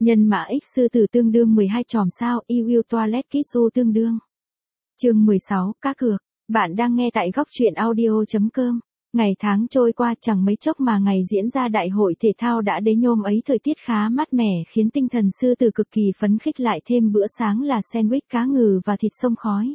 Nhân mã x sư tử tương đương 12 chòm sao, EW Toilet Kitsu tương đương. Chương 16, cá cược. Bạn đang nghe tại góc truyện audio.com. Ngày tháng trôi qua chẳng mấy chốc mà ngày diễn ra đại hội thể thao đã đến nhôm ấy, thời tiết khá mát mẻ khiến tinh thần sư tử cực kỳ phấn khích, lại thêm bữa sáng là sandwich cá ngừ và thịt xông khói.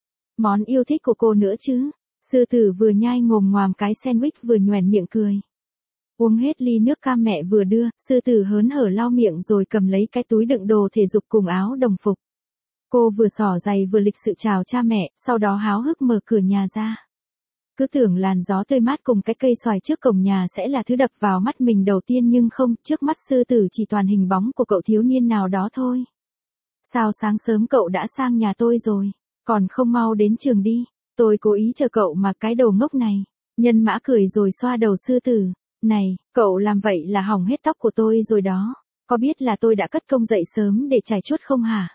Món yêu thích của cô nữa chứ. Sư tử vừa nhai ngồm ngoàm cái sandwich vừa nhoẻn miệng cười. Uống hết ly nước cam mẹ vừa đưa, sư tử hớn hở lau miệng rồi cầm lấy cái túi đựng đồ thể dục cùng áo đồng phục. Cô vừa xỏ giày vừa lịch sự chào cha mẹ, sau đó háo hức mở cửa nhà ra. Cứ tưởng làn gió tươi mát cùng cái cây xoài trước cổng nhà sẽ là thứ đập vào mắt mình đầu tiên, nhưng không, trước mắt sư tử chỉ toàn hình bóng của cậu thiếu niên nào đó thôi. Sao sáng sớm cậu đã sang nhà tôi rồi, còn không mau đến trường đi, tôi cố ý chờ cậu mà, cái đồ ngốc này. Nhân mã cười rồi xoa đầu sư tử. Này, cậu làm vậy là hỏng hết tóc của tôi rồi đó, có biết là tôi đã cất công dậy sớm để chải chuốt không hả?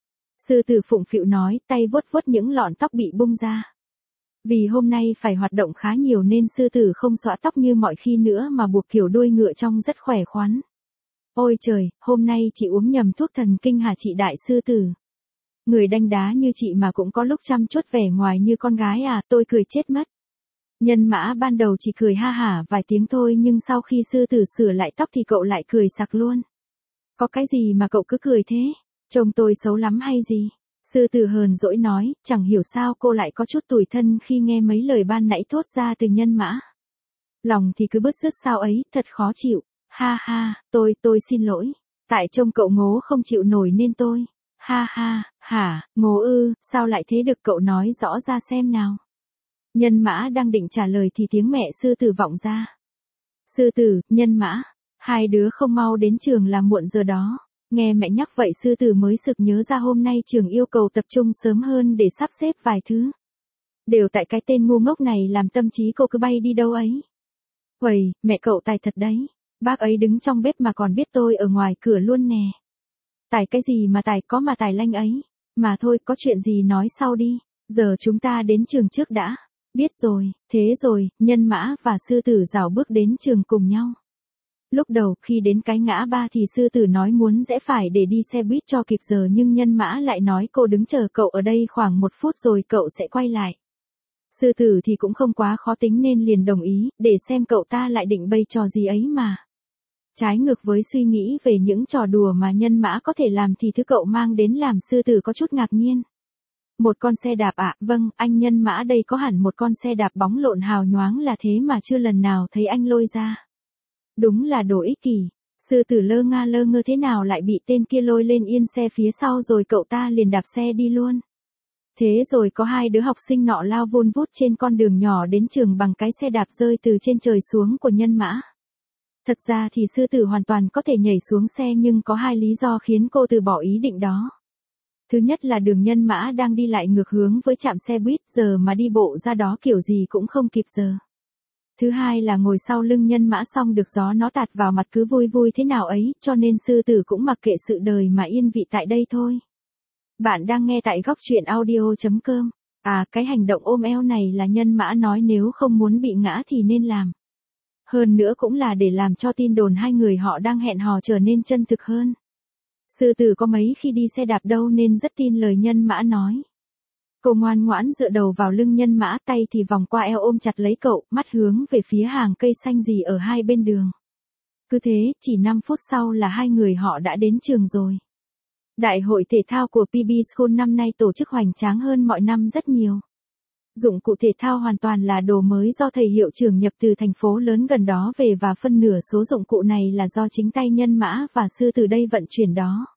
Sư tử phụng phịu nói, tay vuốt vuốt những lọn tóc bị bung ra. Vì hôm nay phải hoạt động khá nhiều nên sư tử không xõa tóc như mọi khi nữa mà buộc kiểu đuôi ngựa trông rất khỏe khoắn. Ôi trời, hôm nay chị uống nhầm thuốc thần kinh hả chị đại sư tử? Người đanh đá như chị mà cũng có lúc chăm chút vẻ ngoài như con gái à, tôi cười chết mất. Nhân mã ban đầu chỉ cười ha hả vài tiếng thôi, nhưng sau khi sư tử sửa lại tóc thì cậu lại cười sặc luôn. Có cái gì mà cậu cứ cười thế? Trông tôi xấu lắm hay gì? Sư tử hờn dỗi nói, chẳng hiểu sao cô lại có chút tủi thân khi nghe mấy lời ban nãy thốt ra từ nhân mã. Lòng thì cứ bứt rứt sao ấy, thật khó chịu. Ha ha, tôi xin lỗi. Tại trông cậu ngố không chịu nổi nên tôi. Ha ha, hả, ngố ư, sao lại thế được, cậu nói rõ ra xem nào. Nhân mã đang định trả lời thì tiếng mẹ sư tử vọng ra. Sư tử, nhân mã, hai đứa không mau đến trường là muộn giờ đó. Nghe mẹ nhắc vậy sư tử mới sực nhớ ra hôm nay trường yêu cầu tập trung sớm hơn để sắp xếp vài thứ. Đều tại cái tên ngu ngốc này làm tâm trí cô cứ bay đi đâu ấy. Uầy, mẹ cậu tài thật đấy. Bác ấy đứng trong bếp mà còn biết tôi ở ngoài cửa luôn nè. Tài cái gì mà tài, có mà tài lanh ấy. Mà thôi, có chuyện gì nói sau đi. Giờ chúng ta đến trường trước đã. Biết rồi, thế rồi, nhân mã và sư tử rảo bước đến trường cùng nhau. Lúc đầu khi đến cái ngã ba thì sư tử nói muốn rẽ phải để đi xe buýt cho kịp giờ, nhưng nhân mã lại nói cô đứng chờ cậu ở đây khoảng 1 phút rồi cậu sẽ quay lại. Sư tử thì cũng không quá khó tính nên liền đồng ý, để xem cậu ta lại định bày trò gì ấy mà. Trái ngược với suy nghĩ về những trò đùa mà nhân mã có thể làm thì thứ cậu mang đến làm sư tử có chút ngạc nhiên. Một con xe đạp ạ, vâng, anh nhân mã đây có hẳn một con xe đạp bóng lộn hào nhoáng là thế mà chưa lần nào thấy anh lôi ra. Đúng là đồ ích kỷ. Sư tử lơ ngơ thế nào lại bị tên kia lôi lên yên xe phía sau rồi cậu ta liền đạp xe đi luôn. Thế rồi có hai đứa học sinh nọ lao vun vút trên con đường nhỏ đến trường bằng cái xe đạp rơi từ trên trời xuống của nhân mã. Thật ra thì sư tử hoàn toàn có thể nhảy xuống xe, nhưng có hai lý do khiến cô từ bỏ ý định đó. Thứ nhất là đường nhân mã đang đi lại ngược hướng với trạm xe buýt, giờ mà đi bộ ra đó kiểu gì cũng không kịp giờ. Thứ hai là ngồi sau lưng nhân mã xong được gió nó tạt vào mặt cứ vui vui thế nào ấy, cho nên sư tử cũng mặc kệ sự đời mà yên vị tại đây thôi. Bạn đang nghe tại góc truyện audio.com. À, cái hành động ôm eo này là nhân mã nói nếu không muốn bị ngã thì nên làm. Hơn nữa cũng là để làm cho tin đồn hai người họ đang hẹn hò trở nên chân thực hơn. Sư tử có mấy khi đi xe đạp đâu nên rất tin lời nhân mã nói. Cô ngoan ngoãn dựa đầu vào lưng nhân mã, tay thì vòng qua eo ôm chặt lấy cậu, mắt hướng về phía hàng cây xanh rì ở hai bên đường. Cứ thế, chỉ 5 phút sau là hai người họ đã đến trường rồi. Đại hội thể thao của PB School năm nay tổ chức hoành tráng hơn mọi năm rất nhiều. Dụng cụ thể thao hoàn toàn là đồ mới do thầy hiệu trưởng nhập từ thành phố lớn gần đó về, và phân nửa số dụng cụ này là do chính tay nhân mã và sư tử đây vận chuyển đó.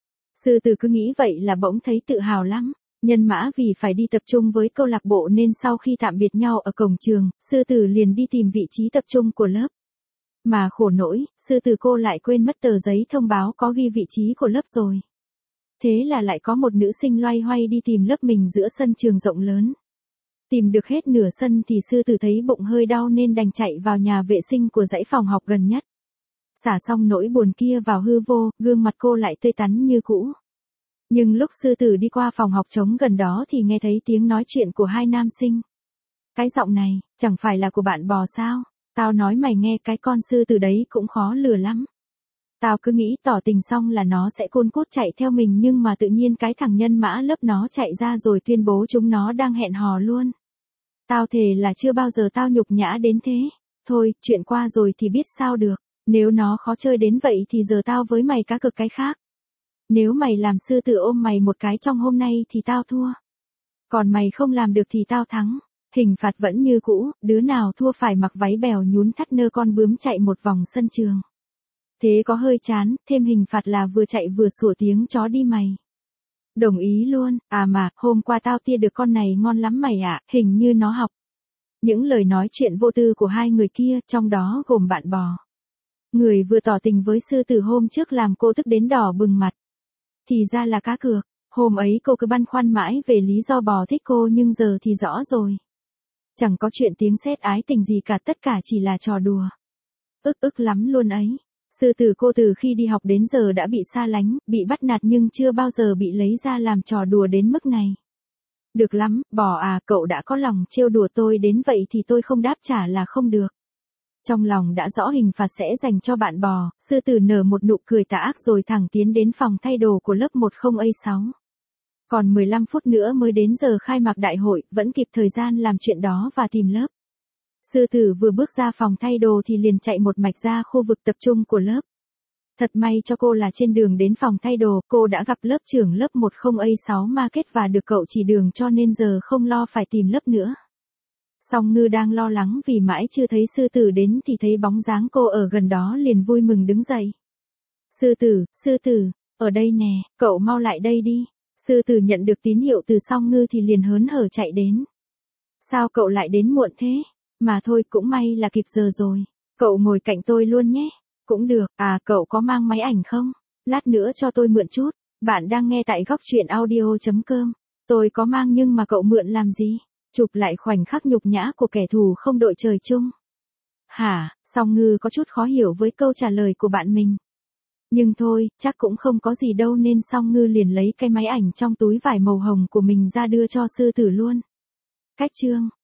Sư tử cứ nghĩ vậy là bỗng thấy tự hào lắm. Nhân mã vì phải đi tập trung với câu lạc bộ nên sau khi tạm biệt nhau ở cổng trường, sư tử liền đi tìm vị trí tập trung của lớp. Mà khổ nỗi, sư tử cô lại quên mất tờ giấy thông báo có ghi vị trí của lớp rồi. Thế là lại có một nữ sinh loay hoay đi tìm lớp mình giữa sân trường rộng lớn. Tìm được hết nửa sân thì sư tử thấy bụng hơi đau nên đành chạy vào nhà vệ sinh của dãy phòng học gần nhất. Xả xong nỗi buồn kia vào hư vô, gương mặt cô lại tươi tắn như cũ. Nhưng lúc sư tử đi qua phòng học trống gần đó thì nghe thấy tiếng nói chuyện của hai nam sinh. Cái giọng này, chẳng phải là của bạn bò sao? Tao nói mày nghe, cái con sư tử đấy cũng khó lừa lắm. Tao cứ nghĩ tỏ tình xong là nó sẽ côn cút chạy theo mình nhưng mà tự nhiên cái thằng nhân mã lớp nó chạy ra rồi tuyên bố chúng nó đang hẹn hò luôn. Tao thề là chưa bao giờ tao nhục nhã đến thế. Thôi, chuyện qua rồi thì biết sao được. Nếu nó khó chơi đến vậy thì giờ tao với mày cá cược cái khác. Nếu mày làm sư tử ôm mày một cái trong hôm nay thì tao thua. Còn mày không làm được thì tao thắng. Hình phạt vẫn như cũ, đứa nào thua phải mặc váy bèo nhún thắt nơ con bướm chạy một vòng sân trường. Thế có hơi chán, thêm hình phạt là vừa chạy vừa sủa tiếng chó đi mày. Đồng ý luôn, à mà, hôm qua tao tia được con này ngon lắm mày ạ, hình như nó học. Những lời nói chuyện vô tư của hai người kia, trong đó gồm bạn bò. Người vừa tỏ tình với sư tử hôm trước làm cô tức đến đỏ bừng mặt. Thì ra là cá cược, hôm ấy cô cứ băn khoăn mãi về lý do bò thích cô nhưng giờ thì rõ rồi. Chẳng có chuyện tiếng sét ái tình gì cả, tất cả chỉ là trò đùa. Ức lắm luôn ấy. Sư tử cô từ khi đi học đến giờ đã bị xa lánh, bị bắt nạt nhưng chưa bao giờ bị lấy ra làm trò đùa đến mức này. Được lắm, bò à, cậu đã có lòng trêu đùa tôi đến vậy thì tôi không đáp trả là không được. Trong lòng đã rõ hình phạt sẽ dành cho bạn bò, sư tử nở một nụ cười tà ác rồi thẳng tiến đến phòng thay đồ của lớp 10A6. Còn 15 phút nữa mới đến giờ khai mạc đại hội, vẫn kịp thời gian làm chuyện đó và tìm lớp. Sư tử vừa bước ra phòng thay đồ thì liền chạy một mạch ra khu vực tập trung của lớp. Thật may cho cô là trên đường đến phòng thay đồ, cô đã gặp lớp trưởng lớp 10A6 Market và được cậu chỉ đường cho nên giờ không lo phải tìm lớp nữa. Song Ngư đang lo lắng vì mãi chưa thấy sư tử đến thì thấy bóng dáng cô ở gần đó liền vui mừng đứng dậy. Sư tử, ở đây nè, cậu mau lại đây đi. Sư tử nhận được tín hiệu từ Song Ngư thì liền hớn hở chạy đến. Sao cậu lại đến muộn thế? Mà thôi cũng may là kịp giờ rồi. Cậu ngồi cạnh tôi luôn nhé. Cũng được, à cậu có mang máy ảnh không? Lát nữa cho tôi mượn chút. Bạn đang nghe tại góc truyện audio.com. Tôi có mang nhưng mà cậu mượn làm gì? Chụp lại khoảnh khắc nhục nhã của kẻ thù không đội trời chung. Hả? Song Ngư có chút khó hiểu với câu trả lời của bạn mình. Nhưng thôi, chắc cũng không có gì đâu nên Song Ngư liền lấy cái máy ảnh trong túi vải màu hồng của mình ra đưa cho sư tử luôn. Cách chương